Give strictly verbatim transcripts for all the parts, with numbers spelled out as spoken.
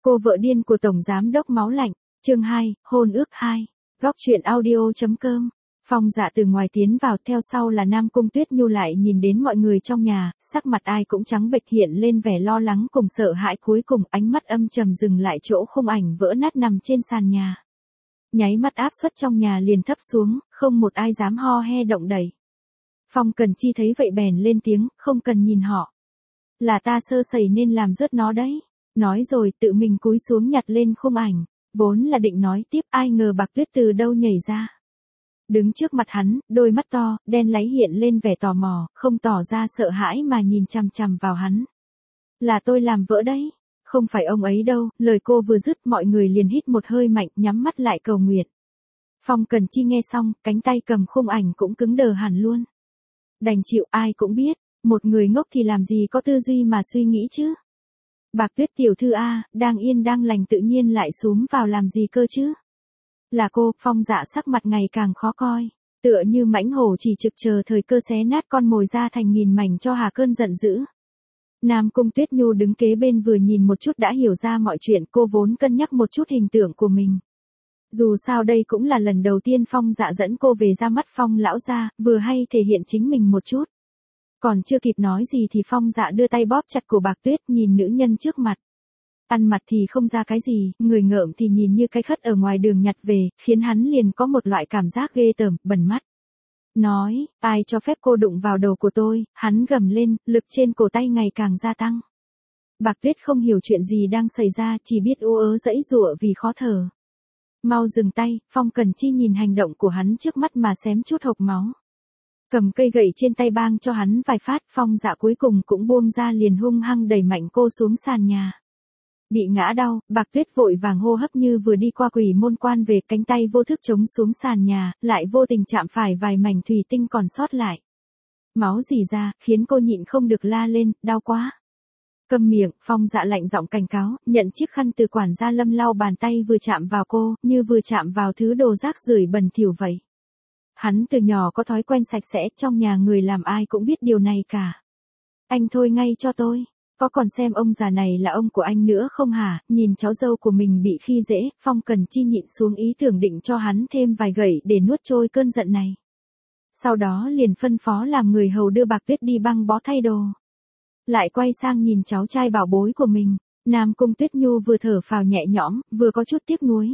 Cô vợ điên của Tổng Giám đốc Máu Lạnh, chương hai, hôn ước hai. Góc truyện audio.com. Phong Dạ từ ngoài tiến vào, theo sau là Nam Cung Tuyết Nhu. Lại nhìn đến mọi người trong nhà, sắc mặt ai cũng trắng bệch, hiện lên vẻ lo lắng cùng sợ hãi, cuối cùng ánh mắt âm trầm dừng lại chỗ khung ảnh vỡ nát nằm trên sàn nhà. Nháy mắt áp suất trong nhà liền thấp xuống, không một ai dám ho he động đậy. Phong Cần Chi thấy vậy bèn lên tiếng, không cần nhìn họ. Là ta sơ sẩy nên làm rớt nó đấy. Nói rồi tự mình cúi xuống nhặt lên khung ảnh, vốn là định nói tiếp, ai ngờ Bạc Tuyết từ đâu nhảy ra. Đứng trước mặt hắn, đôi mắt to, đen láy hiện lên vẻ tò mò, không tỏ ra sợ hãi mà nhìn chằm chằm vào hắn. Là tôi làm vỡ đấy, không phải ông ấy đâu. Lời cô vừa dứt mọi người liền hít một hơi mạnh, nhắm mắt lại cầu nguyện. Phong Cần Chi nghe xong, cánh tay cầm khung ảnh cũng cứng đờ hẳn luôn. Đành chịu, ai cũng biết, một người ngốc thì làm gì có tư duy mà suy nghĩ chứ. Bạc Tuyết tiểu thư a, đang yên đang lành tự nhiên lại xúm vào làm gì cơ chứ? Là cô. Phong Dạ sắc mặt ngày càng khó coi, tựa như mãnh hổ chỉ trực chờ thời cơ xé nát con mồi ra thành nghìn mảnh cho hà cơn giận dữ. Nam Cung Tuyết Nhu đứng kế bên vừa nhìn một chút đã hiểu ra mọi chuyện, cô vốn cân nhắc một chút hình tượng của mình. Dù sao đây cũng là lần đầu tiên Phong Dạ dẫn cô về ra mắt Phong lão gia, vừa hay thể hiện chính mình một chút. Còn chưa kịp nói gì thì Phong Dạ đưa tay bóp chặt cổ Bạc Tuyết, nhìn nữ nhân trước mặt. Ăn mặt thì không ra cái gì, người ngợm thì nhìn như cái khất ở ngoài đường nhặt về, khiến hắn liền có một loại cảm giác ghê tởm, bẩn mắt. Nói, ai cho phép cô đụng vào đầu của tôi, hắn gầm lên, lực trên cổ tay ngày càng gia tăng. Bạc Tuyết không hiểu chuyện gì đang xảy ra, chỉ biết ú ớ giãy giụa vì khó thở. Mau dừng tay. Phong Cần Chi nhìn hành động của hắn trước mắt mà xém chút hộc máu. Cầm cây gậy trên tay bang cho hắn vài phát, Phong Dạ cuối cùng cũng buông ra, liền hung hăng đẩy mạnh cô xuống sàn nhà. Bị ngã đau, Bạc Tuyết vội vàng hô hấp như vừa đi qua quỷ môn quan về, cánh tay vô thức chống xuống sàn nhà, lại vô tình chạm phải vài mảnh thủy tinh còn sót lại. Máu rỉ ra, khiến cô nhịn không được la lên, đau quá. Câm miệng. Phong Dạ lạnh giọng cảnh cáo, nhận chiếc khăn từ quản gia Lâm lau bàn tay vừa chạm vào cô, như vừa chạm vào thứ đồ rác rưởi bẩn thỉu vậy. Hắn từ nhỏ có thói quen sạch sẽ, trong nhà người làm ai cũng biết điều này cả. Anh thôi ngay cho tôi, có còn xem ông già này là ông của anh nữa không hả? Nhìn cháu dâu của mình bị khi dễ, Phong Cần Chi nhịn xuống ý tưởng định cho hắn thêm vài gậy để nuốt trôi cơn giận này. Sau đó liền phân phó làm người hầu đưa Bạc Tuyết đi băng bó thay đồ. Lại quay sang nhìn cháu trai bảo bối của mình, Nam Cung Tuyết Nhu vừa thở phào nhẹ nhõm, vừa có chút tiếc nuối.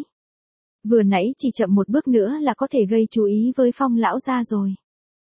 Vừa nãy chỉ chậm một bước nữa là có thể gây chú ý với Phong lão gia rồi.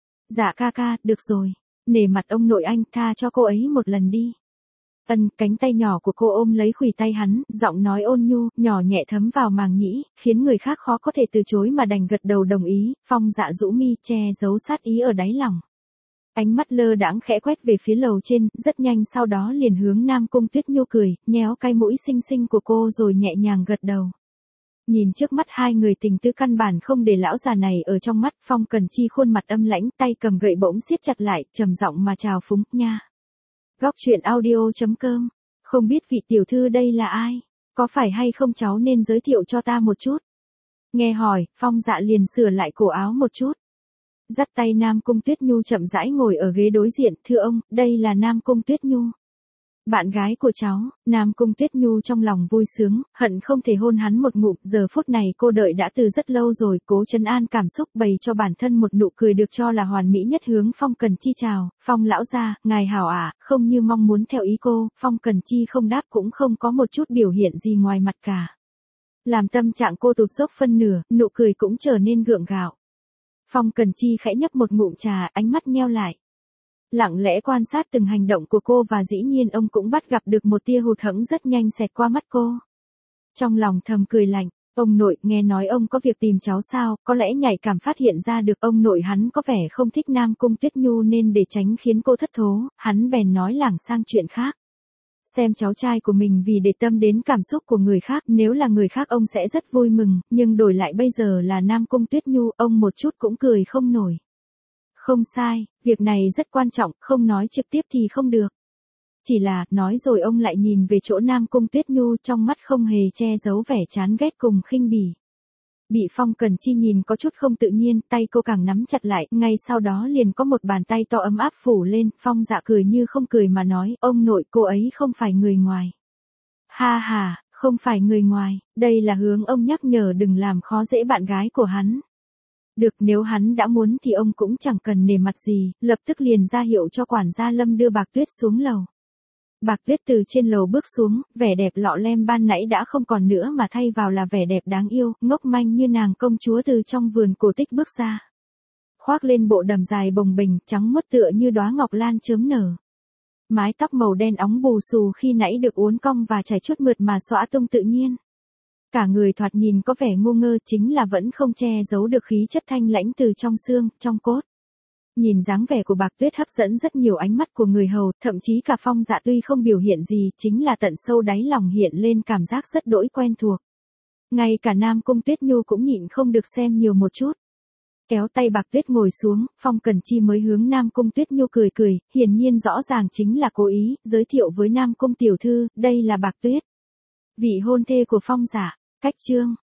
Dạ ca ca, được rồi, nể mặt ông nội anh, tha cho cô ấy một lần đi. Ân. Cánh tay nhỏ của cô ôm lấy khuỷu tay hắn, giọng nói ôn nhu, nhỏ nhẹ thấm vào màng nhĩ, khiến người khác khó có thể từ chối mà đành gật đầu đồng ý. Phong Dạ rũ mi, che giấu sát ý ở đáy lòng. Ánh mắt lơ đãng khẽ quét về phía lầu trên, rất nhanh sau đó liền hướng Nam Cung Tuyết Nhu cười, nhéo cái mũi xinh xinh của cô rồi nhẹ nhàng gật đầu. Nhìn trước mắt hai người tình tứ căn bản không để lão già này ở trong mắt, Phong Cần Chi khuôn mặt âm lãnh, tay cầm gậy bỗng siết chặt lại, trầm giọng mà chào phúng, nha. Góc truyện audio.com. Không biết vị tiểu thư đây là ai? Có phải hay không cháu nên giới thiệu cho ta một chút? Nghe hỏi, Phong Dạ liền sửa lại cổ áo một chút. Dắt tay Nam Cung Tuyết Nhu chậm rãi ngồi ở ghế đối diện, thưa ông, đây là Nam Cung Tuyết Nhu. Bạn gái của cháu. Nam Cung Tuyết Nhu trong lòng vui sướng, hận không thể hôn hắn một ngụm, giờ phút này cô đợi đã từ rất lâu rồi, cố trấn an cảm xúc, bày cho bản thân một nụ cười được cho là hoàn mỹ nhất, hướng Phong Cần Chi chào, Phong lão gia, ngài hảo ạ. Không như mong muốn theo ý cô, Phong Cần Chi không đáp cũng không có một chút biểu hiện gì ngoài mặt cả. Làm tâm trạng cô tụt dốc phân nửa, nụ cười cũng trở nên gượng gạo. Phong Cần Chi khẽ nhấp một ngụm trà, ánh mắt nheo lại. Lặng lẽ quan sát từng hành động của cô và dĩ nhiên ông cũng bắt gặp được một tia hụt hẫng rất nhanh xẹt qua mắt cô. Trong lòng thầm cười lạnh, ông nội, nghe nói ông có việc tìm cháu sao? Có lẽ nhạy cảm phát hiện ra được ông nội hắn có vẻ không thích Nam Cung Tuyết Nhu nên để tránh khiến cô thất thố, hắn bèn nói lảng sang chuyện khác. Xem cháu trai của mình vì để tâm đến cảm xúc của người khác, nếu là người khác ông sẽ rất vui mừng, nhưng đổi lại bây giờ là Nam Cung Tuyết Nhu, ông một chút cũng cười không nổi. Không sai, việc này rất quan trọng, không nói trực tiếp thì không được. Chỉ là, nói rồi ông lại nhìn về chỗ Nam Cung Tuyết Nhu, trong mắt không hề che giấu vẻ chán ghét cùng khinh bỉ. Bị Phong Cần Chi nhìn có chút không tự nhiên, tay cô càng nắm chặt lại, ngay sau đó liền có một bàn tay to ấm áp phủ lên, Phong Dạ cười như không cười mà nói, ông nội, cô ấy không phải người ngoài. Ha ha, Không phải người ngoài, đây là hướng ông nhắc nhở đừng làm khó dễ bạn gái của hắn. Được, nếu hắn đã muốn thì ông cũng chẳng cần nể mặt gì, lập tức liền ra hiệu cho quản gia Lâm đưa Bạc Tuyết xuống lầu. Bạc Tuyết từ trên lầu bước xuống, vẻ đẹp lọ lem ban nãy đã không còn nữa mà thay vào là vẻ đẹp đáng yêu, ngốc manh như nàng công chúa từ trong vườn cổ tích bước ra. Khoác lên bộ đầm dài bồng bềnh, trắng muốt tựa như đóa ngọc lan chớm nở. Mái tóc màu đen óng bù xù khi nãy được uốn cong và chảy chút mượt mà xõa tung tự nhiên. Cả người thoạt nhìn có vẻ ngu ngơ chính là vẫn không che giấu được khí chất thanh lãnh từ trong xương, trong cốt. Nhìn dáng vẻ của Bạc Tuyết hấp dẫn rất nhiều ánh mắt của người hầu, thậm chí cả Phong Dạ tuy không biểu hiện gì, chính là tận sâu đáy lòng hiện lên cảm giác rất đỗi quen thuộc. Ngay cả Nam Cung Tuyết Nhu cũng nhịn không được xem nhiều một chút. Kéo tay Bạc Tuyết ngồi xuống, Phong Cần Chi mới hướng Nam Cung Tuyết Nhu cười cười, hiển nhiên rõ ràng chính là cố ý, giới thiệu với Nam Cung tiểu thư, đây là Bạc Tuyết, vị hôn thê của Phong Dạ. Cách chương